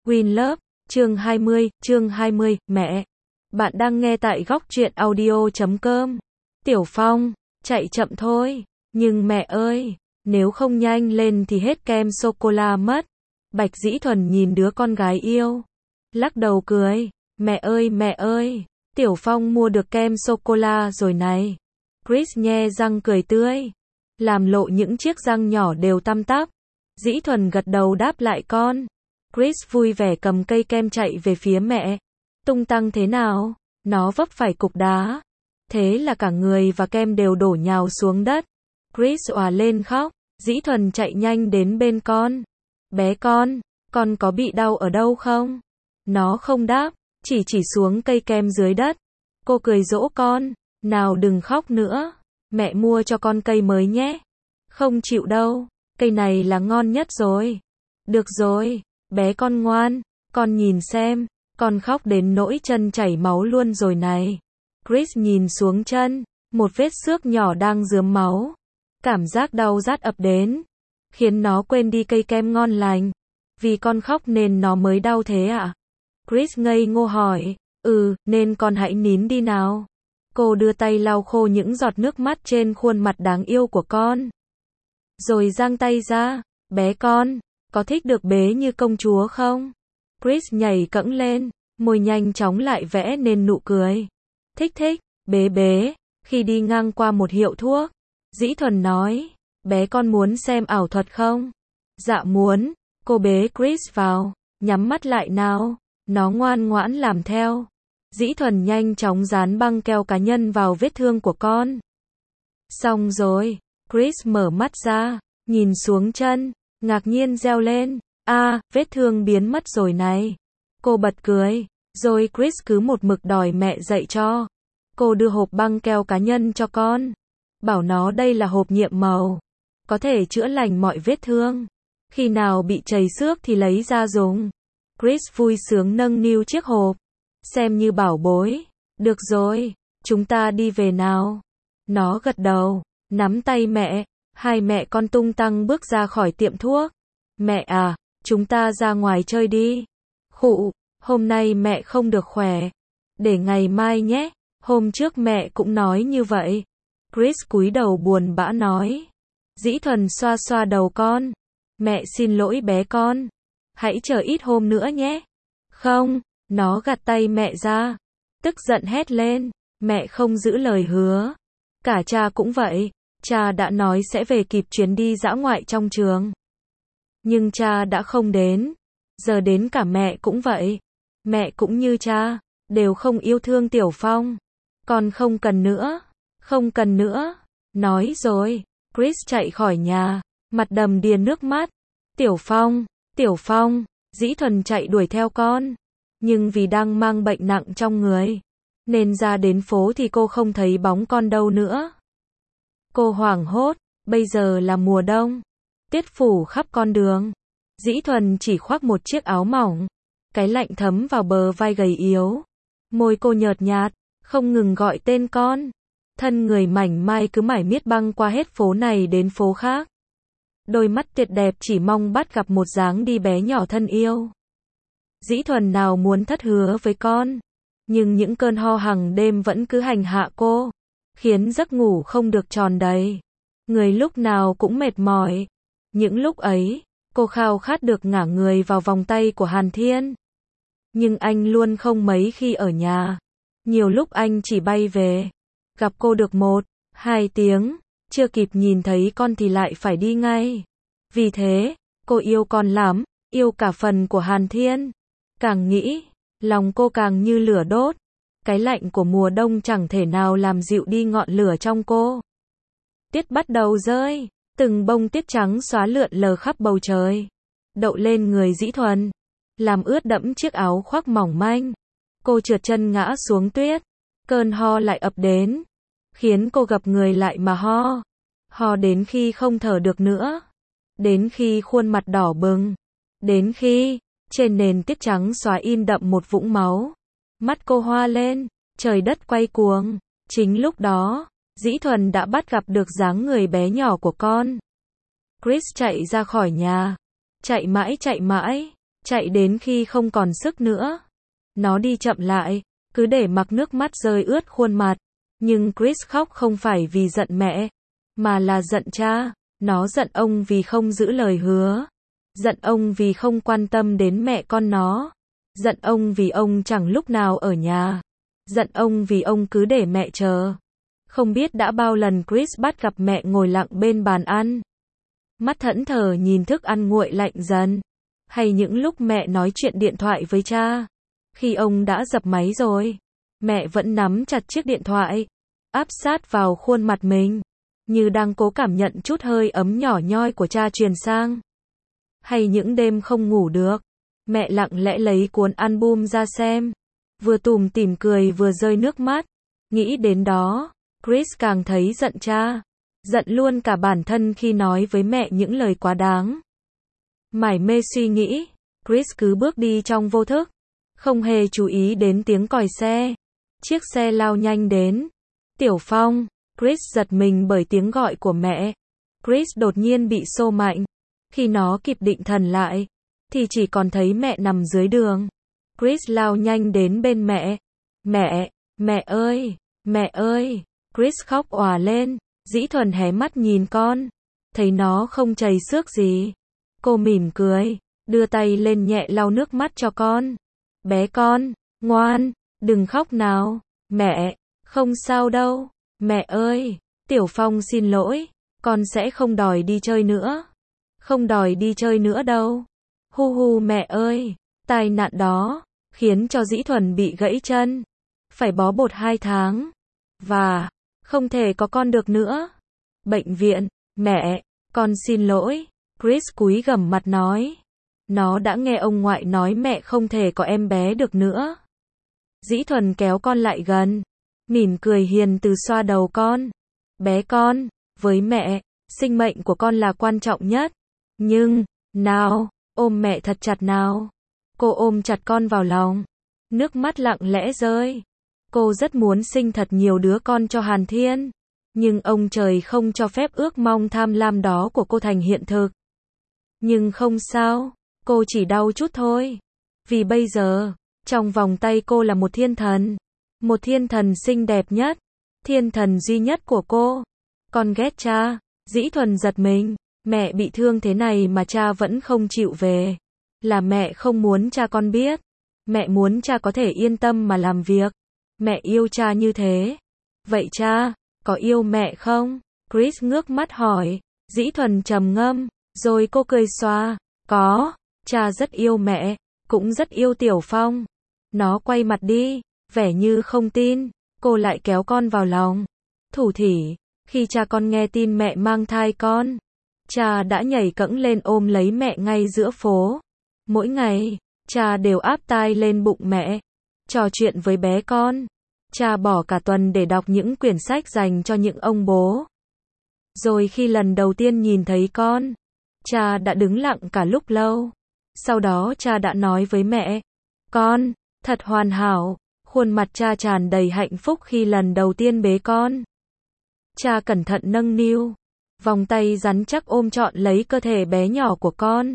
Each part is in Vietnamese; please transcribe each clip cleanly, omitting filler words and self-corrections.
Win Love, chương 20, mẹ. Bạn đang nghe tại góc truyện audio.com. Tiểu Phong, chạy chậm thôi, nhưng mẹ ơi, nếu không nhanh lên thì hết kem sô-cô-la mất. Bạch Dĩ Thuần nhìn đứa con gái yêu, lắc đầu cười, mẹ ơi, Tiểu Phong mua được kem sô-cô-la rồi này. Chris nhe răng cười tươi, làm lộ những chiếc răng nhỏ đều tăm tắp. Dĩ Thuần gật đầu đáp lại con. Chris vui vẻ cầm cây kem chạy về phía mẹ. Tung tăng thế nào? Nó vấp phải cục đá. Thế là cả người và kem đều đổ nhào xuống đất. Chris òa lên khóc. Dĩ Thuần chạy nhanh đến bên con. Bé con có bị đau ở đâu không? Nó không đáp, chỉ xuống cây kem dưới đất. Cô cười dỗ con. Nào đừng khóc nữa. Mẹ mua cho con cây mới nhé. Không chịu đâu. Cây này là ngon nhất rồi. Được rồi, bé con ngoan. Con nhìn xem. Con khóc đến nỗi chân chảy máu luôn rồi này. Chris nhìn xuống chân. Một vết xước nhỏ đang rướm máu. Cảm giác đau rát ập đến. Khiến nó quên đi cây kem ngon lành. Vì con khóc nên nó mới đau thế ạ? Chris ngây ngô hỏi. Nên con hãy nín đi nào. Cô đưa tay lau khô những giọt nước mắt trên khuôn mặt đáng yêu của con. Rồi giang tay ra. Bé con, có thích được bế như công chúa không? Chris nhảy cẫng lên, môi nhanh chóng lại vẽ nên nụ cười. Thích, bế. Khi đi ngang qua một hiệu thuốc, Dĩ Thuần nói, bé con muốn xem ảo thuật không? Dạ muốn. Cô bế Chris vào, nhắm mắt lại nào. Nó ngoan ngoãn làm theo. Dĩ Thuần nhanh chóng dán băng keo cá nhân vào vết thương của con. Xong rồi, Chris mở mắt ra, nhìn xuống chân, ngạc nhiên reo lên. Vết thương biến mất rồi này. Cô bật cười, rồi Chris cứ một mực đòi mẹ dạy cho. Cô đưa hộp băng keo cá nhân cho con. Bảo nó đây là hộp nhiệm màu. Có thể chữa lành mọi vết thương. Khi nào bị trầy xước thì lấy ra dùng. Chris vui sướng nâng niu chiếc hộp. Xem như bảo bối. Được rồi, chúng ta đi về nào. Nó gật đầu, nắm tay mẹ. Hai mẹ con tung tăng bước ra khỏi tiệm thuốc. Mẹ à, chúng ta ra ngoài chơi đi. Khụ, hôm nay mẹ không được khỏe. Để ngày mai nhé. Hôm trước mẹ cũng nói như vậy. Chris cúi đầu buồn bã nói. Dĩ Thuần xoa xoa đầu con. Mẹ xin lỗi bé con. Hãy chờ ít hôm nữa nhé. Không, nó gạt tay mẹ ra. Tức giận hét lên. Mẹ không giữ lời hứa. Cả cha cũng vậy. Cha đã nói sẽ về kịp chuyến đi dã ngoại trong trường. Nhưng cha đã không đến. Giờ đến cả mẹ cũng vậy. Mẹ cũng như cha, đều không yêu thương Tiểu Phong. Con không cần nữa. Không cần nữa. Nói rồi, Chris chạy khỏi nhà, mặt đầm đìa nước mắt. Tiểu Phong, Dĩ Thuần chạy đuổi theo con. Nhưng vì đang mang bệnh nặng trong người, nên ra đến phố thì cô không thấy bóng con đâu nữa. Cô hoảng hốt, bây giờ là mùa đông. Tuyết phủ khắp con đường. Dĩ Thuần chỉ khoác một chiếc áo mỏng. Cái lạnh thấm vào bờ vai gầy yếu. Môi cô nhợt nhạt, không ngừng gọi tên con. Thân người mảnh mai cứ mải miết băng qua hết phố này đến phố khác. Đôi mắt tuyệt đẹp chỉ mong bắt gặp một dáng đi bé nhỏ thân yêu. Dĩ Thuần nào muốn thất hứa với con. Nhưng những cơn ho hàng đêm vẫn cứ hành hạ cô. Khiến giấc ngủ không được tròn đầy. Người lúc nào cũng mệt mỏi. Những lúc ấy, cô khao khát được ngả người vào vòng tay của Hàn Thiên. Nhưng anh luôn không mấy khi ở nhà. Nhiều lúc anh chỉ bay về. Gặp cô được 1-2 tiếng. Chưa kịp nhìn thấy con thì lại phải đi ngay. Vì thế, cô yêu con lắm. Yêu cả phần của Hàn Thiên. Càng nghĩ, lòng cô càng như lửa đốt. Cái lạnh của mùa đông chẳng thể nào làm dịu đi ngọn lửa trong cô. Tuyết bắt đầu rơi. Từng bông tuyết trắng xóa lượn lờ khắp bầu trời. Đậu lên người Dĩ Thuần. Làm ướt đẫm chiếc áo khoác mỏng manh. Cô trượt chân ngã xuống tuyết. Cơn ho lại ập đến. Khiến cô gập người lại mà ho. Ho đến khi không thở được nữa. Đến khi khuôn mặt đỏ bừng. Đến khi, trên nền tuyết trắng xóa in đậm một vũng máu. Mắt cô hoa lên, trời đất quay cuồng. Chính lúc đó, Dĩ Thuần đã bắt gặp được dáng người bé nhỏ của con. Chris chạy ra khỏi nhà. Chạy mãi, chạy đến khi không còn sức nữa. Nó đi chậm lại, cứ để mặc nước mắt rơi ướt khuôn mặt. Nhưng Chris khóc không phải vì giận mẹ, mà là giận cha. Nó giận ông vì không giữ lời hứa. Giận ông vì không quan tâm đến mẹ con nó. Giận ông vì ông chẳng lúc nào ở nhà. Giận ông vì ông cứ để mẹ chờ. Không biết đã bao lần Chris bắt gặp mẹ ngồi lặng bên bàn ăn. Mắt thẫn thờ nhìn thức ăn nguội lạnh dần. Hay những lúc mẹ nói chuyện điện thoại với cha. Khi ông đã dập máy rồi, mẹ vẫn nắm chặt chiếc điện thoại, áp sát vào khuôn mặt mình, như đang cố cảm nhận chút hơi ấm nhỏ nhoi của cha truyền sang. Hay những đêm không ngủ được, mẹ lặng lẽ lấy cuốn album ra xem, vừa tủm tỉm cười vừa rơi nước mắt. Nghĩ đến đó, Chris càng thấy giận cha, giận luôn cả bản thân khi nói với mẹ những lời quá đáng. Mải mê suy nghĩ, Chris cứ bước đi trong vô thức, không hề chú ý đến tiếng còi xe. Chiếc xe lao nhanh đến. Tiểu Phong, Chris giật mình bởi tiếng gọi của mẹ. Chris đột nhiên bị xô mạnh. Khi nó kịp định thần lại, thì chỉ còn thấy mẹ nằm dưới đường. Chris lao nhanh đến bên mẹ. Mẹ ơi, mẹ ơi. Chris khóc òa lên. Dĩ Thuần hé mắt nhìn con. Thấy nó không chảy xước gì. Cô mỉm cười, đưa tay lên nhẹ lau nước mắt cho con. Bé con, ngoan, đừng khóc nào. Mẹ, không sao đâu. Mẹ ơi, Tiểu Phong xin lỗi, con sẽ không đòi đi chơi nữa. Không đòi đi chơi nữa đâu. Hu hu mẹ ơi, tai nạn đó, khiến cho Dĩ Thuần bị gãy chân. Phải bó bột 2 tháng. Và, không thể có con được nữa. Bệnh viện, mẹ, con xin lỗi. Chris cúi gằm mặt nói. Nó đã nghe ông ngoại nói mẹ không thể có em bé được nữa. Dĩ Thuần kéo con lại gần, mỉm cười hiền từ xoa đầu con. Bé con, với mẹ, sinh mệnh của con là quan trọng nhất. Nhưng, nào, ôm mẹ thật chặt nào. Cô ôm chặt con vào lòng. Nước mắt lặng lẽ rơi. Cô rất muốn sinh thật nhiều đứa con cho Hàn Thiên. Nhưng ông trời không cho phép ước mong tham lam đó của cô thành hiện thực. Nhưng không sao. Cô chỉ đau chút thôi. Vì bây giờ, trong vòng tay cô là một thiên thần. Một thiên thần xinh đẹp nhất. Thiên thần duy nhất của cô. Con ghét cha. Dĩ Thuần giật mình. Mẹ bị thương thế này mà cha vẫn không chịu về. Là mẹ không muốn cha con biết. Mẹ muốn cha có thể yên tâm mà làm việc. Mẹ yêu cha như thế. Vậy cha, có yêu mẹ không? Chris ngước mắt hỏi. Dĩ Thuần trầm ngâm. Rồi cô cười xòa. Có. Cha rất yêu mẹ, cũng rất yêu Tiểu Phong. Nó quay mặt đi, vẻ như không tin. Cô lại kéo con vào lòng. Thủ thỉ, khi cha con nghe tin mẹ mang thai con, cha đã nhảy cẫng lên ôm lấy mẹ ngay giữa phố. Mỗi ngày, cha đều áp tai lên bụng mẹ, trò chuyện với bé con. Cha bỏ cả tuần để đọc những quyển sách dành cho những ông bố. Rồi khi lần đầu tiên nhìn thấy con, cha đã đứng lặng cả lúc lâu. Sau đó cha đã nói với mẹ, con, thật hoàn hảo. Khuôn mặt cha tràn đầy hạnh phúc khi lần đầu tiên bế con. Cha cẩn thận nâng niu, vòng tay rắn chắc ôm trọn lấy cơ thể bé nhỏ của con.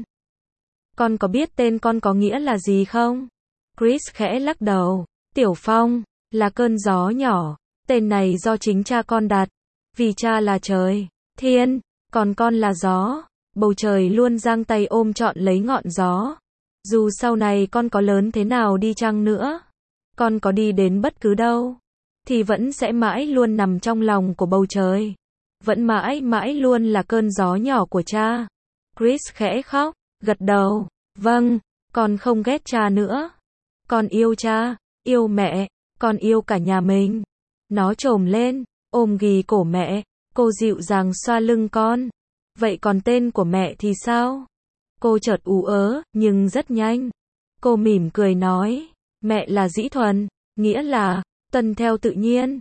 Con có biết tên con có nghĩa là gì không? Chris khẽ lắc đầu. Tiểu Phong, là cơn gió nhỏ. Tên này do chính cha con đặt. Vì cha là trời, thiên, còn con là gió. Bầu trời luôn giang tay ôm trọn lấy ngọn gió. Dù sau này con có lớn thế nào đi chăng nữa, con có đi đến bất cứ đâu, thì vẫn sẽ mãi luôn nằm trong lòng của bầu trời. Vẫn mãi mãi luôn là cơn gió nhỏ của cha. Chris khẽ khóc, gật đầu. Vâng, con không ghét cha nữa. Con yêu cha, yêu mẹ, con yêu cả nhà mình. Nó chồm lên, ôm ghì cổ mẹ. Cô dịu dàng xoa lưng con. Vậy còn tên của mẹ thì sao? Cô chợt ú ớ, nhưng rất nhanh. Cô mỉm cười nói, mẹ là Dĩ Thuần, nghĩa là, tuân theo tự nhiên.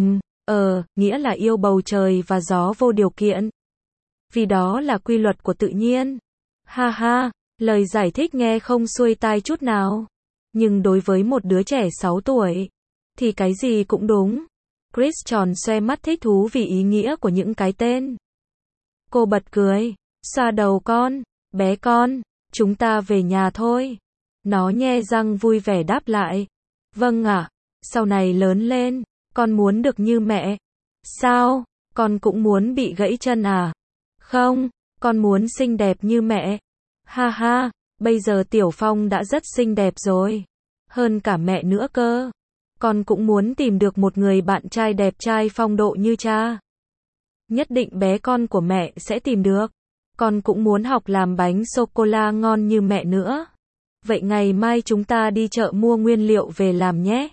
Nghĩa là yêu bầu trời và gió vô điều kiện. Vì đó là quy luật của tự nhiên. Ha ha, lời giải thích nghe không xuôi tai chút nào. Nhưng đối với một đứa trẻ 6 tuổi, thì cái gì cũng đúng. Chris tròn xoe mắt thích thú vì ý nghĩa của những cái tên. Cô bật cười, xoa đầu con, bé con, chúng ta về nhà thôi. Nó nhe răng vui vẻ đáp lại. Vâng ạ, sau này lớn lên, con muốn được như mẹ. Sao, con cũng muốn bị gãy chân à? Không, con muốn xinh đẹp như mẹ. Ha ha, bây giờ Tiểu Phong đã rất xinh đẹp rồi. Hơn cả mẹ nữa cơ. Con cũng muốn tìm được một người bạn trai đẹp trai phong độ như cha. Nhất định bé con của mẹ sẽ tìm được. Con cũng muốn học làm bánh sô-cô-la ngon như mẹ nữa. Vậy ngày mai chúng ta đi chợ mua nguyên liệu về làm nhé.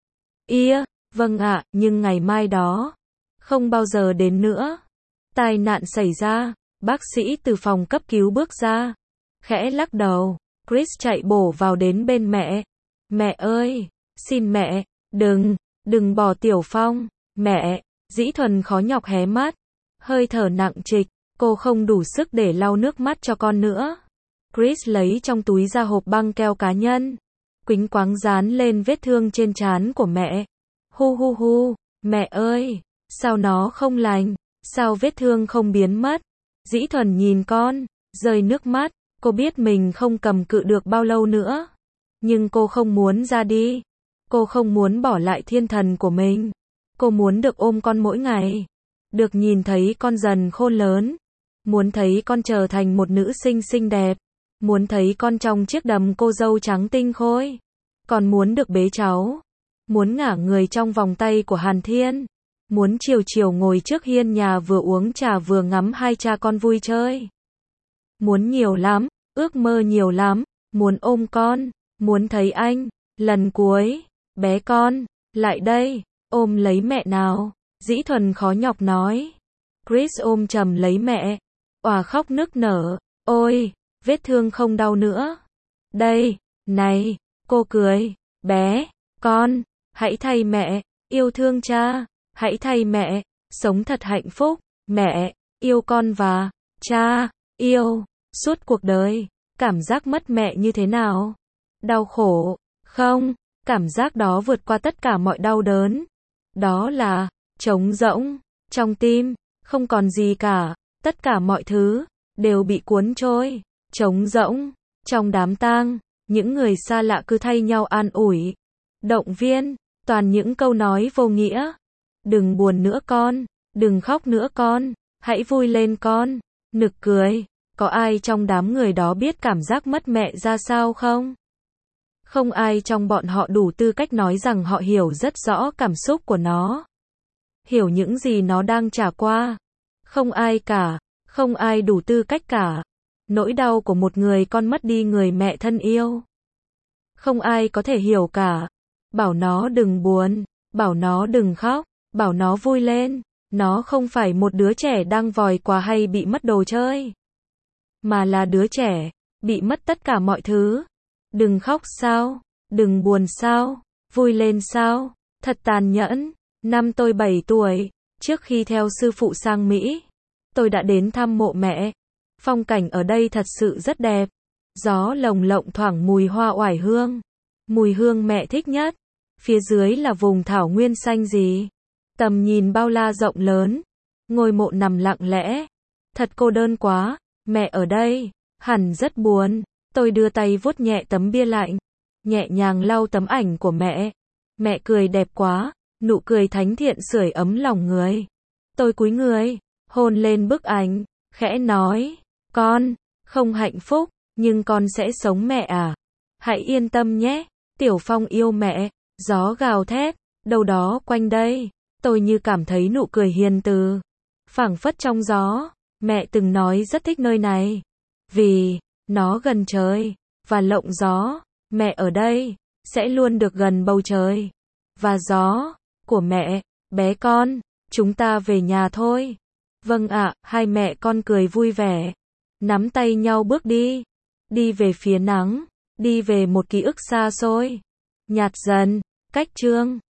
Ia, vâng ạ, nhưng ngày mai đó không bao giờ đến nữa. Tai nạn xảy ra, bác sĩ từ phòng cấp cứu bước ra, khẽ lắc đầu. Chris chạy bổ vào đến bên mẹ. Mẹ ơi, xin mẹ, đừng bỏ Tiểu Phong. Mẹ, Dĩ Thuần khó nhọc hé mắt, hơi thở nặng trịch, cô không đủ sức để lau nước mắt cho con nữa. Chris lấy trong túi ra hộp băng keo cá nhân, quýnh quáng dán lên vết thương trên trán của mẹ. Hu hu hu, mẹ ơi, sao nó không lành, sao vết thương không biến mất? Dĩ Thuần nhìn con, rơi nước mắt, cô biết mình không cầm cự được bao lâu nữa. Nhưng cô không muốn ra đi. Cô không muốn bỏ lại thiên thần của mình. Cô muốn được ôm con mỗi ngày. Được nhìn thấy con dần khôn lớn. Muốn thấy con trở thành một nữ sinh xinh đẹp. Muốn thấy con trong chiếc đầm cô dâu trắng tinh khôi. Còn muốn được bế cháu. Muốn ngả người trong vòng tay của Hàn Thiên. Muốn chiều chiều ngồi trước hiên nhà vừa uống trà vừa ngắm hai cha con vui chơi. Muốn nhiều lắm, ước mơ nhiều lắm. Muốn ôm con, muốn thấy anh. Lần cuối, bé con, lại đây, ôm lấy mẹ nào. Dĩ Thuần khó nhọc nói. Chris ôm chầm lấy mẹ. Òa khóc nức nở. Ôi, vết thương không đau nữa. Đây, này, cô cười. Bé, con, hãy thay mẹ, yêu thương cha. Hãy thay mẹ, sống thật hạnh phúc. Mẹ, yêu con và cha, yêu, suốt cuộc đời. Cảm giác mất mẹ như thế nào? Đau khổ, không, cảm giác đó vượt qua tất cả mọi đau đớn. Đó là trống rỗng, trong tim, không còn gì cả, tất cả mọi thứ đều bị cuốn trôi, trống rỗng, trong đám tang, những người xa lạ cứ thay nhau an ủi, động viên, toàn những câu nói vô nghĩa. Đừng buồn nữa con, đừng khóc nữa con, hãy vui lên con. Nực cười, có ai trong đám người đó biết cảm giác mất mẹ ra sao không? Không ai trong bọn họ đủ tư cách nói rằng họ hiểu rất rõ cảm xúc của nó. Hiểu những gì nó đang trải qua. Không ai cả, không ai đủ tư cách cả. Nỗi đau của một người con mất đi người mẹ thân yêu. Không ai có thể hiểu cả. Bảo nó đừng buồn, bảo nó đừng khóc, bảo nó vui lên. Nó không phải một đứa trẻ đang vòi quà hay bị mất đồ chơi. Mà là đứa trẻ, bị mất tất cả mọi thứ. Đừng khóc sao? Đừng buồn sao? Vui lên sao? Thật tàn nhẫn. Năm tôi 7 tuổi, trước khi theo sư phụ sang Mỹ, tôi đã đến thăm mộ mẹ. Phong cảnh ở đây thật sự rất đẹp. Gió lồng lộng thoảng mùi hoa oải hương. Mùi hương mẹ thích nhất. Phía dưới là vùng thảo nguyên xanh gì. Tầm nhìn bao la rộng lớn. Ngôi mộ nằm lặng lẽ. Thật cô đơn quá. Mẹ ở đây, hẳn rất buồn. Tôi đưa tay vuốt nhẹ tấm bia lạnh. Nhẹ nhàng lau tấm ảnh của mẹ. Mẹ cười đẹp quá. Nụ cười thánh thiện sưởi ấm lòng người. Tôi cúi người, hôn lên bức ảnh, khẽ nói. Con, không hạnh phúc, nhưng con sẽ sống mẹ à. Hãy yên tâm nhé. Tiểu Phong yêu mẹ. Gió gào thét, đâu đó quanh đây. Tôi như cảm thấy nụ cười hiền từ. Phảng phất trong gió. Mẹ từng nói rất thích nơi này. Vì nó gần trời và lộng gió. Mẹ ở đây sẽ luôn được gần bầu trời và gió của mẹ. Bé con, chúng ta về nhà thôi. Vâng ạ, hai mẹ con cười vui vẻ, nắm tay nhau bước đi. Đi về phía nắng, đi về một ký ức xa xôi, nhạt dần, cách chương.